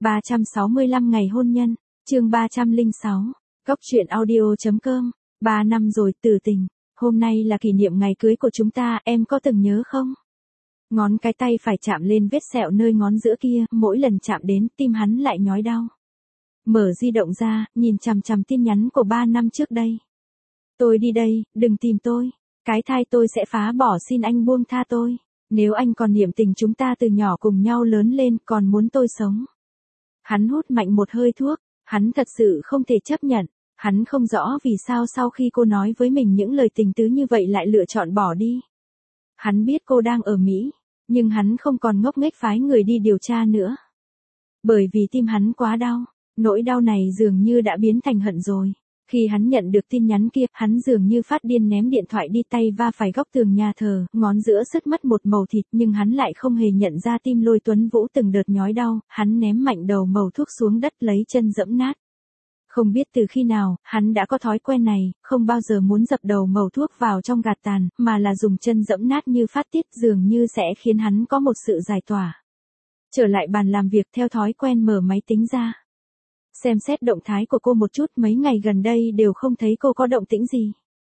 365 ngày hôn nhân, chương 306, Góc truyện audio.com, 3 năm rồi Tử Tình, hôm nay là kỷ niệm ngày cưới của chúng ta, em có từng nhớ không? Ngón cái tay phải chạm lên vết sẹo nơi ngón giữa kia, mỗi lần chạm đến tim hắn lại nhói đau. Mở di động ra, nhìn chằm chằm tin nhắn của 3 năm trước đây. Tôi đi đây, đừng tìm tôi. Cái thai tôi sẽ phá bỏ, xin anh buông tha tôi. Nếu anh còn niệm tình chúng ta từ nhỏ cùng nhau lớn lên, còn muốn tôi sống. Hắn hút mạnh một hơi thuốc, hắn thật sự không thể chấp nhận. Hắn không rõ vì sao sau khi cô nói với mình những lời tình tứ như vậy lại lựa chọn bỏ đi. Hắn biết cô đang ở Mỹ, nhưng hắn không còn ngốc nghếch phái người đi điều tra nữa. Bởi vì tim hắn quá đau, nỗi đau này dường như đã biến thành hận rồi. Khi hắn nhận được tin nhắn kia, hắn dường như phát điên ném điện thoại đi, tay va phải góc tường nhà thờ, ngón giữa sứt mất một mẩu thịt, nhưng hắn lại không hề nhận ra tim Lôi Tuấn Vũ từng đợt nhói đau, hắn ném mạnh đầu mẩu thuốc xuống đất, lấy chân dẫm nát. Không biết từ khi nào, hắn đã có thói quen này, không bao giờ muốn dập đầu mẩu thuốc vào trong gạt tàn, mà là dùng chân dẫm nát như phát tiết, dường như sẽ khiến hắn có một sự giải tỏa. Trở lại bàn làm việc, theo thói quen mở máy tính ra. Xem xét động thái của cô một chút, mấy ngày gần đây đều không thấy cô có động tĩnh gì.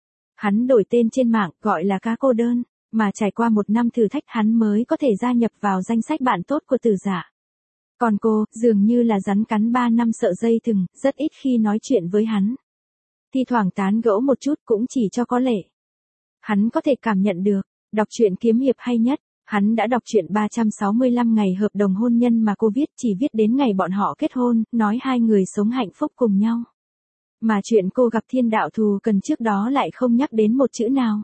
Hắn đổi tên trên mạng, gọi là Cá Cô Đơn, mà trải qua 1 năm thử thách hắn mới có thể gia nhập vào danh sách bạn tốt của Tử Dạ. Còn cô, dường như là rắn cắn 3 năm sợ dây thừng, rất ít khi nói chuyện với hắn. Thi thoảng tán gẫu một chút cũng chỉ cho có lệ. Hắn có thể cảm nhận được, đọc truyện kiếm hiệp hay nhất. Hắn đã đọc truyện 365 ngày hợp đồng hôn nhân mà cô viết, chỉ viết đến ngày bọn họ kết hôn, nói hai người sống hạnh phúc cùng nhau. Mà chuyện cô gặp thiên đạo thù cần trước đó lại không nhắc đến một chữ nào.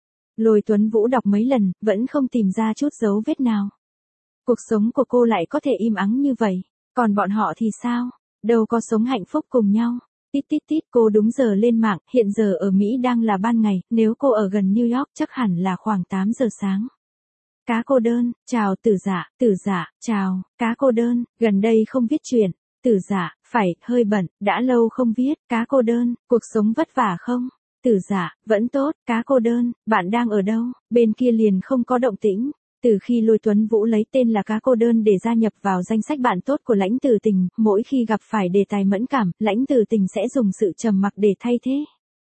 Lôi Tuấn Vũ đọc mấy lần, vẫn không tìm ra chút dấu vết nào. Cuộc sống của cô lại có thể im ắng như vậy, còn bọn họ thì sao? Đâu có sống hạnh phúc cùng nhau. Tít tít tít, cô đúng giờ lên mạng, hiện giờ ở Mỹ đang là ban ngày, nếu cô ở gần New York chắc hẳn là khoảng 8 giờ sáng. Cá Cô Đơn, chào Tử Dạ, chào, Cá Cô Đơn, gần đây không viết truyện. Tử Dạ, phải, hơi bận, đã lâu không viết. Cá Cô Đơn, cuộc sống vất vả không? Tử Dạ, vẫn tốt. Cá Cô Đơn, bạn đang ở đâu? Bên kia liền không có động tĩnh. Từ khi Lôi Tuấn Vũ lấy tên là Cá Cô Đơn để gia nhập vào danh sách bạn tốt của Lãnh Tử Tình, mỗi khi gặp phải đề tài mẫn cảm, Lãnh Tử Tình sẽ dùng sự trầm mặc để thay thế.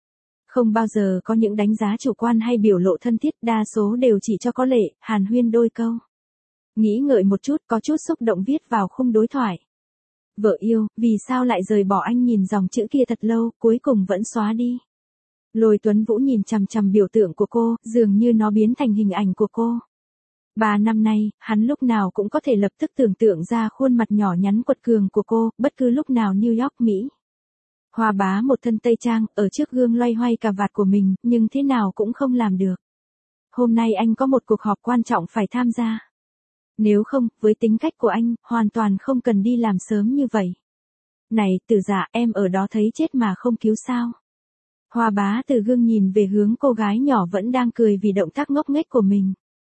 Không bao giờ có những đánh giá chủ quan hay biểu lộ thân thiết, đa số đều chỉ cho có lệ, hàn huyên đôi câu. Nghĩ ngợi một chút, có chút xúc động viết vào khung đối thoại. Vợ yêu, vì sao lại rời bỏ anh, nhìn dòng chữ kia thật lâu, cuối cùng vẫn xóa đi. Lôi Tuấn Vũ nhìn chằm chằm biểu tượng của cô, dường như nó biến thành hình ảnh của cô. 3 năm nay, hắn lúc nào cũng có thể lập tức tưởng tượng ra khuôn mặt nhỏ nhắn quật cường của cô, bất cứ lúc nào New York, Mỹ. Hoa Bá một thân tây trang, ở trước gương loay hoay cà vạt của mình, nhưng thế nào cũng không làm được. Hôm nay anh có một cuộc họp quan trọng phải tham gia. Nếu không, với tính cách của anh, hoàn toàn không cần đi làm sớm như vậy. Này, Tử Dạ, em ở đó thấy chết mà không cứu sao? Hoa Bá từ gương nhìn về hướng cô gái nhỏ vẫn đang cười vì động tác ngốc nghếch của mình.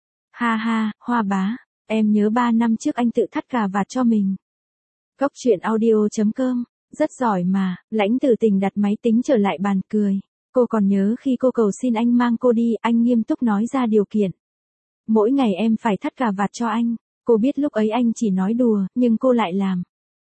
Ha ha, Hoa Bá, em nhớ 3 năm trước anh tự thắt cà vạt cho mình. Góc truyện audio.com, rất giỏi mà. Lãnh Tử Tình đặt máy tính trở lại bàn, cười. Cô còn nhớ khi cô cầu xin anh mang cô đi, anh nghiêm túc nói ra điều kiện. Mỗi ngày em phải thắt cà vạt cho anh. Cô biết lúc ấy anh chỉ nói đùa, nhưng cô lại làm.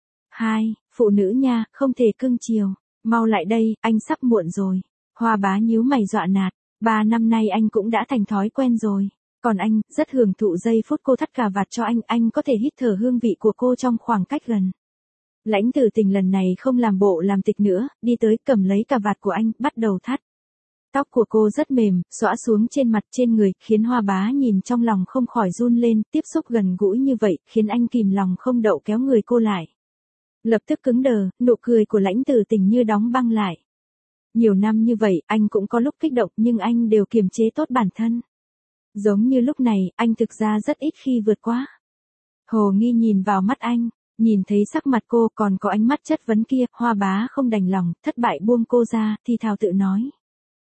2. Phụ nữ nha, không thể cưng chiều. Mau lại đây, anh sắp muộn rồi. Hoa Bá nhíu mày dọa nạt. 3 năm nay anh cũng đã thành thói quen rồi. Còn anh, rất hưởng thụ giây phút cô thắt cà vạt cho anh có thể hít thở hương vị của cô trong khoảng cách gần. Lãnh Tử Tình lần này không làm bộ làm tịch nữa, đi tới cầm lấy cà vạt của anh, bắt đầu thắt. Tóc của cô rất mềm, xõa xuống trên mặt trên người, khiến Hoa Bá nhìn trong lòng không khỏi run lên, tiếp xúc gần gũi như vậy, khiến anh kìm lòng không đậu kéo người cô lại. Lập tức cứng đờ, nụ cười của Lãnh Tử Tình như đóng băng lại. Nhiều năm như vậy, anh cũng có lúc kích động, nhưng anh đều kiềm chế tốt bản thân. Giống như lúc này, anh thực ra rất ít khi vượt quá. Hồ nghi nhìn vào mắt anh. Nhìn thấy sắc mặt cô còn có ánh mắt chất vấn kia, Hoa Bá không đành lòng, thất bại buông cô ra, thì thào tự nói.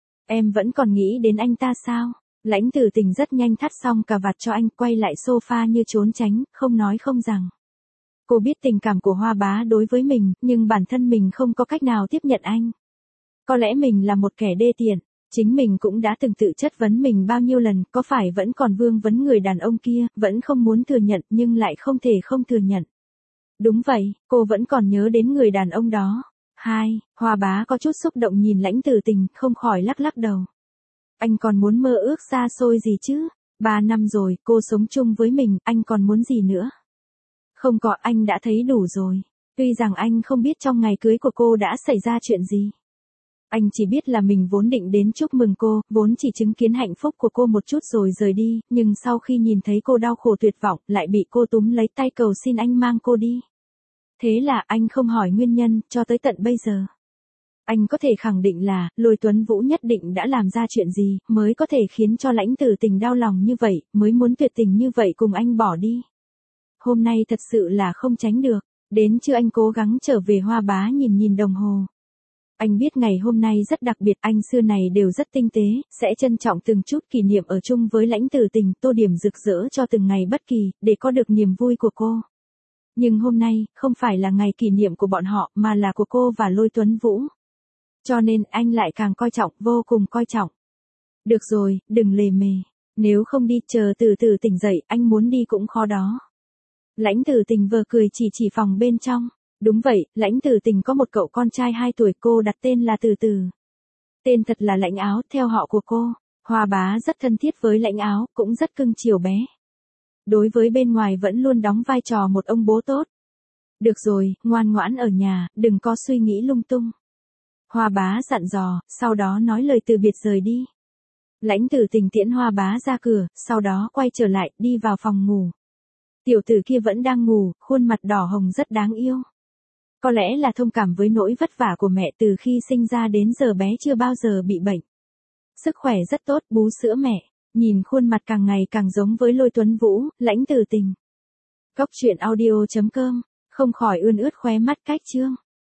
Em vẫn còn nghĩ đến anh ta sao? Lãnh Tử Tình rất nhanh thắt xong cà vạt cho anh, quay lại sofa như trốn tránh, không nói không rằng. Cô biết tình cảm của Hoa Bá đối với mình, nhưng bản thân mình không có cách nào tiếp nhận anh. Có lẽ mình là một kẻ đê tiện. Chính mình cũng đã từng tự chất vấn mình bao nhiêu lần, có phải vẫn còn vương vấn người đàn ông kia, vẫn không muốn thừa nhận nhưng lại không thể không thừa nhận. Đúng vậy, cô vẫn còn nhớ đến người đàn ông đó. Hoa bá có chút xúc động nhìn Lãnh Tử Tình, không khỏi lắc lắc đầu. Anh còn muốn mơ ước xa xôi gì chứ? 3 năm rồi, cô sống chung với mình, anh còn muốn gì nữa? Không có, anh đã thấy đủ rồi. Tuy rằng anh không biết trong ngày cưới của cô đã xảy ra chuyện gì. Anh chỉ biết là mình vốn định đến chúc mừng cô, vốn chỉ chứng kiến hạnh phúc của cô một chút rồi rời đi, nhưng sau khi nhìn thấy cô đau khổ tuyệt vọng, lại bị cô túm lấy tay cầu xin anh mang cô đi. Thế là anh không hỏi nguyên nhân, cho tới tận bây giờ. Anh có thể khẳng định là, Lôi Tuấn Vũ nhất định đã làm ra chuyện gì, mới có thể khiến cho Lãnh Tử Tình đau lòng như vậy, mới muốn tuyệt tình như vậy cùng anh bỏ đi. Hôm nay thật sự là không tránh được, đến trưa anh cố gắng trở về. Hoa bá nhìn đồng hồ. Anh biết ngày hôm nay rất đặc biệt, anh xưa này đều rất tinh tế, sẽ trân trọng từng chút kỷ niệm ở chung với Lãnh Tử Tình, tô điểm rực rỡ cho từng ngày bất kỳ, để có được niềm vui của cô. Nhưng hôm nay, không phải là ngày kỷ niệm của bọn họ, mà là của cô và Lôi Tuấn Vũ. Cho nên anh lại càng coi trọng, vô cùng coi trọng. Được rồi, đừng lề mề. Nếu không đi, chờ từ từ tỉnh dậy, anh muốn đi cũng khó đó. Lãnh Tử Tình vừa cười chỉ phòng bên trong. Đúng vậy, Lãnh Tử Tình có một cậu con trai 2 tuổi, cô đặt tên là Từ Từ. Tên thật là Lãnh Áo, theo họ của cô. Hoa bá rất thân thiết với Lãnh Áo, cũng rất cưng chiều bé. Đối với bên ngoài vẫn luôn đóng vai trò một ông bố tốt. Được rồi, ngoan ngoãn ở nhà, đừng có suy nghĩ lung tung. Hoa bá dặn dò, sau đó nói lời từ biệt rời đi. Lãnh Tử Tình tiễn Hoa bá ra cửa, sau đó quay trở lại, đi vào phòng ngủ. Tiểu tử kia vẫn đang ngủ, khuôn mặt đỏ hồng rất đáng yêu. Có lẽ là thông cảm với nỗi vất vả của mẹ, từ khi sinh ra đến giờ bé chưa bao giờ bị bệnh. Sức khỏe rất tốt, bú sữa mẹ. Nhìn khuôn mặt càng ngày càng giống với Lôi Tuấn Vũ, Lãnh Tử Tình. Cốc truyện audio.com, không khỏi ươn ướt khóe mắt. Cách chương